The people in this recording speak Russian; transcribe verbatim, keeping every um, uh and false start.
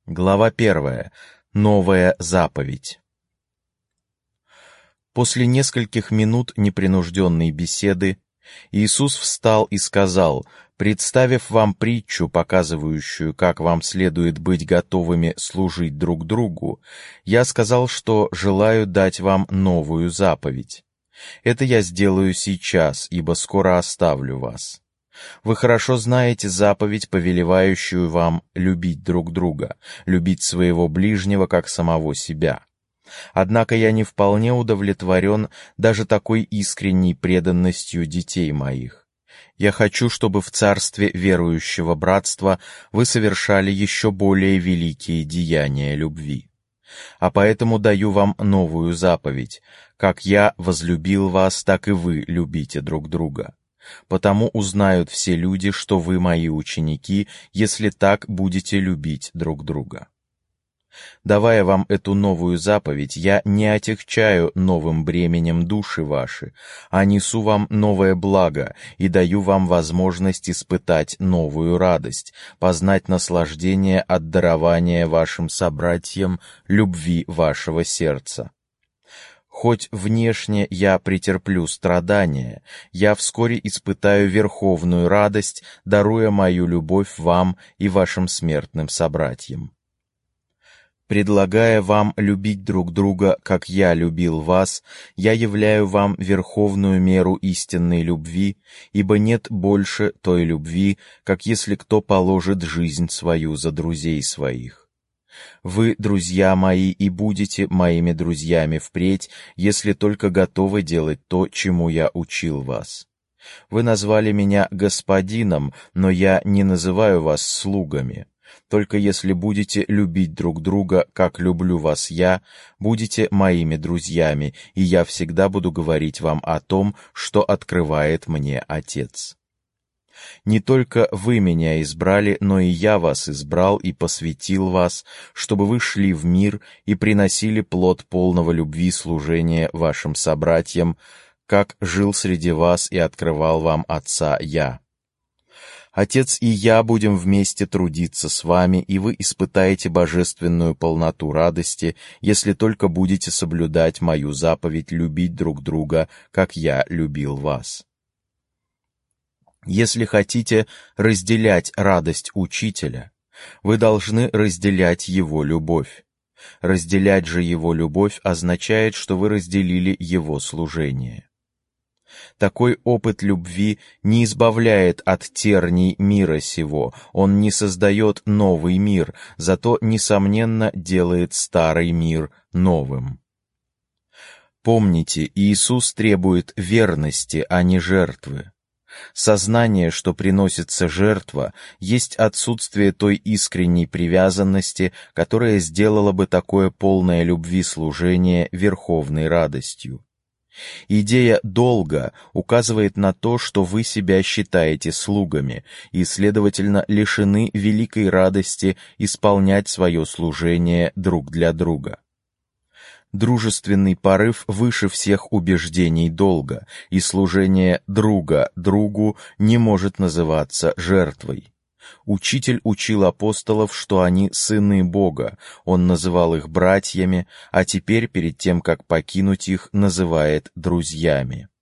Глава первая. Новая заповедь. После нескольких минут непринужденной беседы Иисус встал и сказал: «Представив вам притчу, показывающую, как вам следует быть готовыми служить друг другу, я сказал, что желаю дать вам новую заповедь. Это я сделаю сейчас, ибо скоро оставлю вас. Вы хорошо знаете заповедь, повелевающую вам любить друг друга, любить своего ближнего, как самого себя. Однако я не вполне удовлетворен даже такой искренней преданностью детей моих. Я хочу, чтобы в царстве верующего братства вы совершали еще более великие деяния любви. А поэтому даю вам новую заповедь: как я возлюбил вас, так и вы любите друг друга. Потому узнают все люди, что вы мои ученики, если так будете любить друг друга. Давая вам эту новую заповедь, я не отягчаю новым бременем души ваши, а несу вам новое благо и даю вам возможность испытать новую радость, познать наслаждение от дарования вашим собратьям любви вашего сердца. Хоть внешне я претерплю страдания, я вскоре испытаю верховную радость, даруя мою любовь вам и вашим смертным собратьям. Предлагая вам любить друг друга, как я любил вас, я являю вам верховную меру истинной любви, ибо нет больше той любви, как если кто положит жизнь свою за друзей своих. Вы, друзья мои, и будете моими друзьями впредь, если только готовы делать то, чему я учил вас. Вы назвали меня господином, но я не называю вас слугами. Только если будете любить друг друга, как люблю вас я, будете моими друзьями, и я всегда буду говорить вам о том, что открывает мне Отец. Не только вы меня избрали, но и я вас избрал и посвятил вас, чтобы вы шли в мир и приносили плод полного любви служения вашим собратьям, как жил среди вас и открывал вам Отца я. Отец и я будем вместе трудиться с вами, и вы испытаете божественную полноту радости, если только будете соблюдать мою заповедь любить друг друга, как я любил вас. Если хотите разделять радость учителя, вы должны разделять его любовь. Разделять же его любовь означает, что вы разделили его служение. Такой опыт любви не избавляет от терний мира сего, он не создает новый мир, зато, несомненно, делает старый мир новым. Помните, Иисус требует верности, а не жертвы. Сознание, что приносится жертва, есть отсутствие той искренней привязанности, которая сделала бы такое полное любви служение верховной радостью. Идея долга указывает на то, что вы себя считаете слугами и, следовательно, лишены великой радости исполнять свое служение друг для друга. Дружественный порыв выше всех убеждений долга, и служение друга другу не может называться жертвой. Учитель учил апостолов, что они сыны Бога, он называл их братьями, а теперь, перед тем, как покинуть их, называет друзьями.